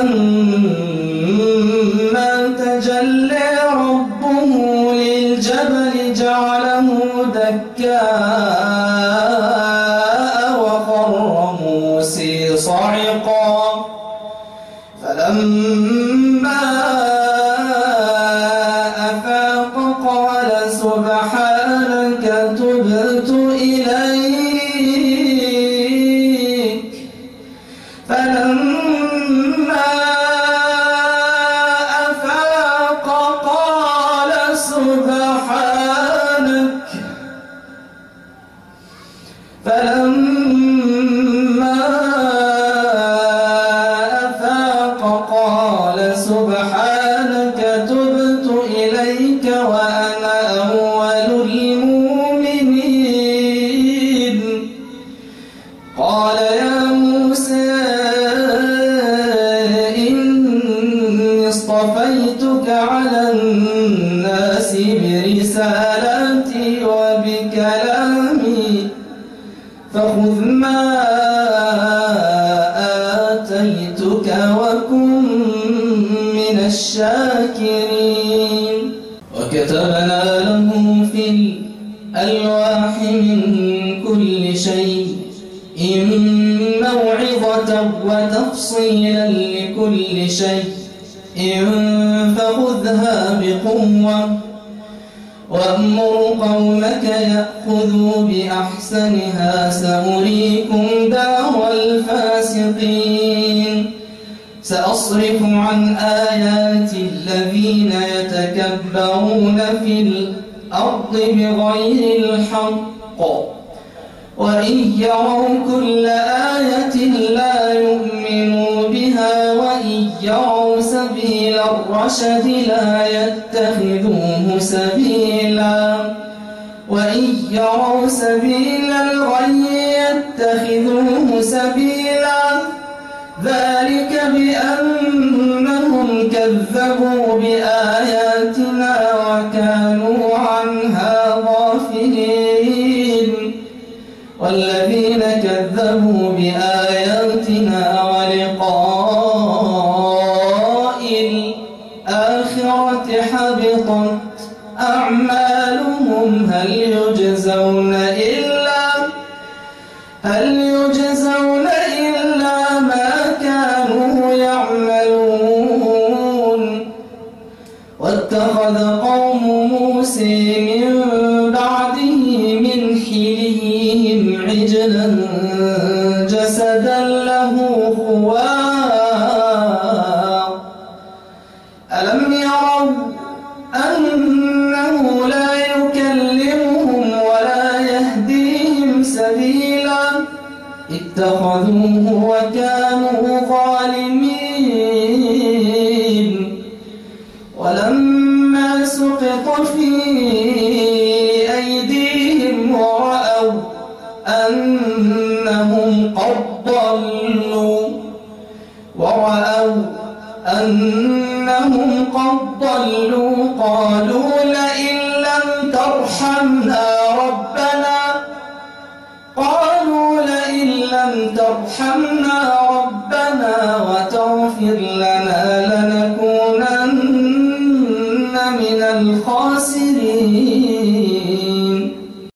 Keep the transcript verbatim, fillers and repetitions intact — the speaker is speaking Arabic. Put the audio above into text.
فلما تجلى ربه للجبل جعله دكاء وخر موسى صعقا فلما أفاق قال سبحانك تبت إليك فلما أفاق قال سبحانك فلما أفاق قال سبحانك تبت إليك وأنا أول المؤمنين قال يا موسى إني اصطفيتك على الناس برسالاتي وبكلامي فخذ ما آتيتك وكن من الشاكرين وكتبنا له في الألواح من كل شيء إن موعظة وتفصيلا لكل شيء إن فخذها بقوة وأمر قومك يأخذوا بأحسنها سأريكم دار الفاسقين سأصرف عن آياتي الذين يتكبرون في الأرض بغير الحق وإن يروا كل آية لا يؤمنوا بها وإن يروا سبيل الرشد لا يتخذوه سبيلا وإن يروا سبيل الغي يتخذوه سبيلا ذلك بأنهم كذبوا بآياتنا وكانوا عنها غافلين والذين كذبوا بآياتنا ولقاء الآخرة حبطت أعمالهم هل يجزون إلا هل يجزون إلا ما كانوا يعملون واتخذ قوم موسى من بعده من حليهم عجلا جسدا له خوار ألم يروا أنه لا يكلمهم ولا يهديهم سبيلا اتخذوه وكانوا ظالمين ولما سقط في أيديهم ورأوا أنهم قد ضلوا ورأوا أنهم قد ضلوا قالوا لئن لم ترحمنا ربنا قالوا لئن لم ترحمنا ربنا وتغفر لنا لنكونن من الخاسرين